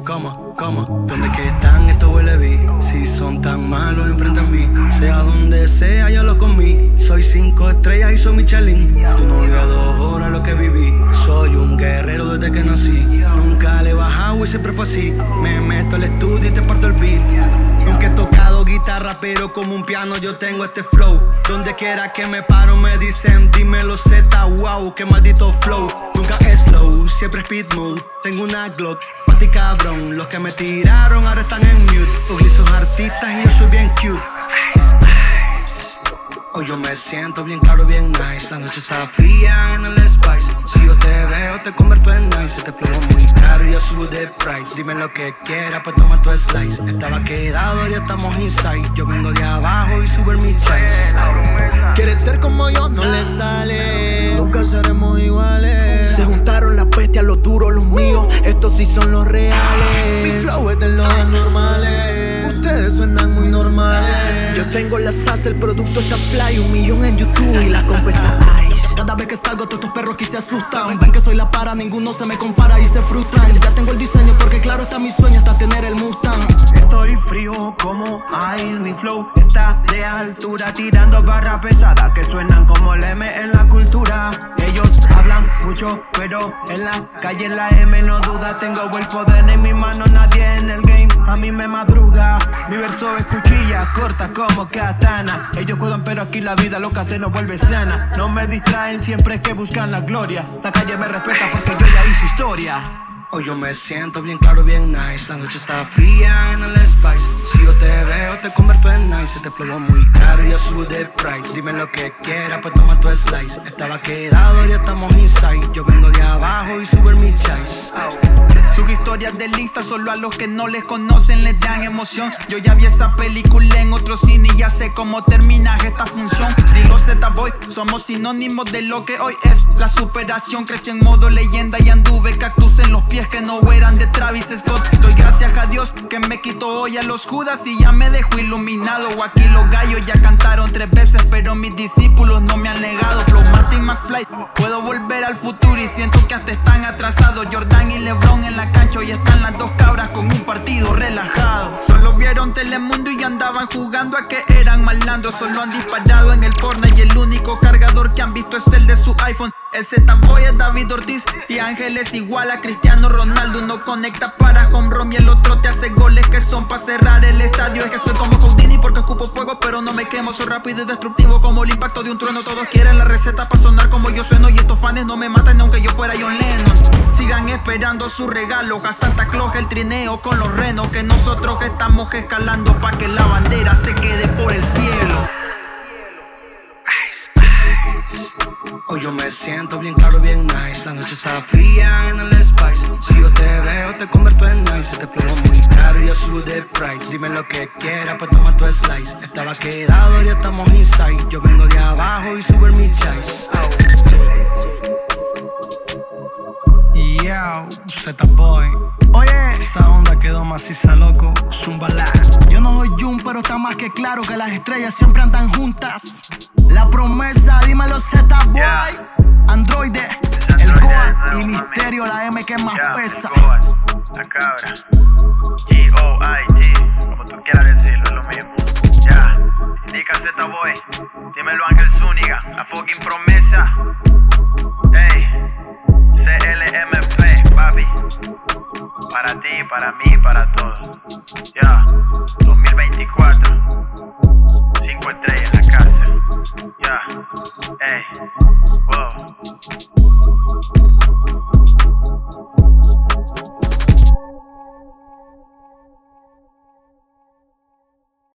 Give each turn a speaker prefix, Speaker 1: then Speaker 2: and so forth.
Speaker 1: ¿Cómo? ¿Dónde que están estos huele vi? Si son tan malos enfrente a mí, sea donde sea, ya lo comí. Soy 5 estrellas y soy Michelin. Tu novia 2 horas lo que viví. Soy un guerrero desde que nací. Nunca le he bajado y siempre fue así. Me meto al estudio y te parto el beat. Nunca he tocado guitarra, pero como un piano yo tengo este flow. Donde quiera que me paro me dicen, dímelo Z, wow, qué maldito flow. Nunca es slow, siempre speed mode. Tengo una Glock, pa' ti cabrón. Los que me tiraron ahora están en mute. Ugly son artistas y yo soy bien cute. Hoy yo me siento bien claro, bien nice. La noche está fría en el Spice. Si yo te veo, te convierto en nice. Si te pruebo muy caro, yo subo de price. Dime lo que quieras, pues toma tu slice. Estaba quedado, ya estamos inside. Yo vengo de abajo y subo en mi chase.
Speaker 2: Quieren ser como yo, no les sale. Nunca seremos iguales. Se juntaron las bestias, los duros, los míos. Estos sí son los reales. Mi flow es de los anormales. Ustedes suenan muy normales. Yo tengo la salsa, el producto está fly. 1 millón en YouTube y la compa está ice. Cada vez que salgo todos estos perros aquí se asustan. Ven que soy la para, ninguno se me compara y se frustran. Ya tengo el diseño porque claro está mi sueño hasta tener el Mustang.
Speaker 3: Estoy frío como ice, mi flow está de altura. Tirando barras pesadas que suenan como el M en la cultura. Ellos hablan mucho, pero en la calle en la M no duda. Tengo el poder en mi mano, nadie en el game a mí me madruga. Mi verso es cuchilla, corta como katana. Ellos juegan pero aquí la vida loca se nos vuelve sana. No me distraen siempre que buscan la gloria. La calle me respeta porque yo ya hice historia.
Speaker 1: Hoy yo me siento bien claro, bien nice. La noche está fría en el Spice. Si yo te veo, te convierto en nice. Si te pruebo muy caro, ya subo de price. Dime lo que quieras, pues toma tu slice. Estaba quedado, ya estamos inside. Yo vengo de abajo y subo en mi chase.
Speaker 4: Sus historias del Insta solo a los que no les conocen les dan emoción. Yo ya vi esa película en otro cine y ya sé cómo termina esta función. Dilo Z-Boy, somos sinónimos de lo que hoy es la superación. Crecí en modo leyenda y anduve cactus en los pies que no eran de Travis Scott. Doy gracias a Dios que me quitó hoy a los Judas y ya me dejó iluminado. Aquí los gallos ya cantaron 3 veces, pero mis discípulos no me han negado. Flow Martin McFly, puedo volver al futuro y siento que hasta están atrasados. Jordan y LeBron en la cancha y están las 2 cabras con un partido relajado. Solo vieron Telemundo y andaban jugando a que eran malandros. Solo han disparado en el Fortnite y el único cargador que han visto es el de su iPhone. El Z-Boy es David Ortiz y Ángel es igual a Cristiano Ronaldo. Uno conecta para home run y el otro te hace goles que son para cerrar el estadio. Es que soy como Houdini porque escupo fuego pero no me quemo. Soy rápido y destructivo como el impacto de un trueno. Todos quieren la receta para sonar como yo sueno y estos fans no me matan aunque yo fuera John Lennon. Sigan esperando su regalo, a Santa Claus el trineo con los renos. Que nosotros estamos escalando pa' que la bandera se quede por el cielo.
Speaker 1: Hoy yo me siento bien claro, bien nice. La noche está fría en el Spice. Si yo te veo, te convierto en nice. Si te pruebo muy caro, yo subo de price. Dime lo que quieras, pues toma tu slice. Estaba quedado, ya estamos inside. Yo vengo de abajo y subo en mi chase. Yo, Z-Boy.
Speaker 2: Oye,
Speaker 1: esta onda quedó maciza, loco. Zumbala.
Speaker 2: yo no soy Jun, pero está más que claro que las estrellas siempre andan juntas. La promesa, dímelo Z-Boy.
Speaker 3: Yeah.
Speaker 2: Androide, el Goa y Misterio, la M que más pesa.
Speaker 3: La cabra. G-O-I-T, como tú quieras decirlo, es lo mismo. Ya, indica Z-Boy. Dímelo Ángel Zúñiga, la fucking promesa. Ey, CLMP, papi. Para ti, para mí, para todos.